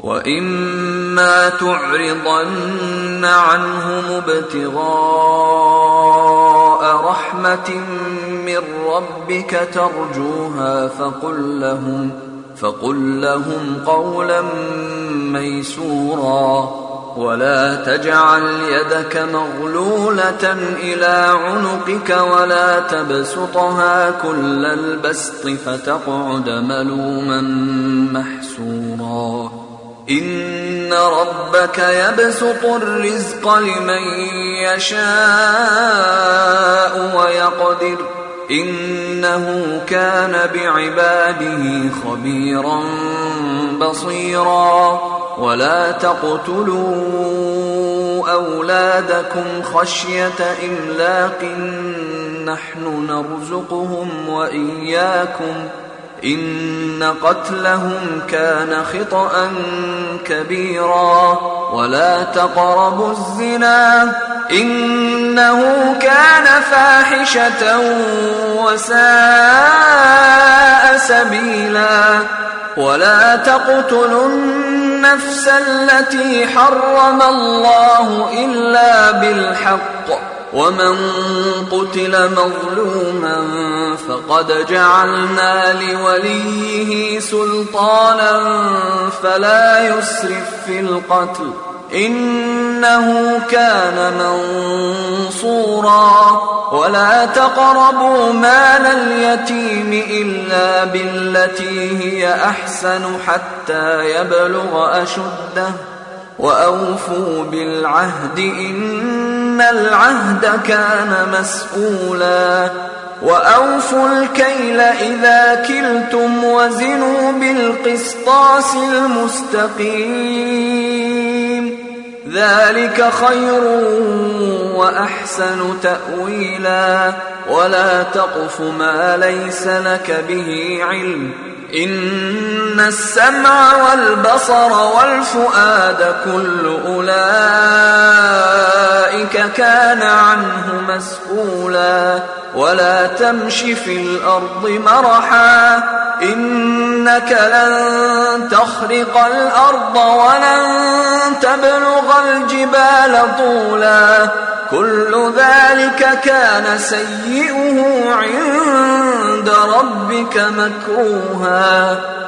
وإما تعرضن عنهم ابتغاء رحمة من ربك ترجوها فقل لهم قولا ميسورا. ولا تجعل يدك مغلولة إلى عنقك ولا تبسطها كل البسط فتقعد ملوما محسورا. إن ربك يبسط الرزق لمن يشاء ويقدر إنه كان بعباده خبيرا بصيرا. ولا تقتلوا أولادكم خشية إملاق نحن نرزقهم وإياكم إن قتلهم كان خطأ كبيرا. ولا تقربوا الزنا إنه كان فاحشة وساء سبيلا. ولا تقتلوا النفس التي حرم الله إلا بالحق ومن قتل مظلوما فقد جعلنا لوليه سلطانا فلا يسرف في القتل إنه كان منصورا. ولا تقربوا مال اليتيم إلا بالتي هي أحسن حتى يبلغ أشده وأوفوا بالعهد إن العهد كان مسؤولا. وأوفوا الكيل إذا كلتم وزنوا بالقسطاس المستقيم ذلك خير وأحسن تأويلا. ولا تقف ما ليس لك به علم إن السمع والبصر والفؤاد كل أولئك كان عنه مسؤولا. ولا تمش في الأرض مرحا إنك لن تخرق الأرض ولن تبلغ الجبال طولا كل ذلك كان سيئه عند ربك مكروها.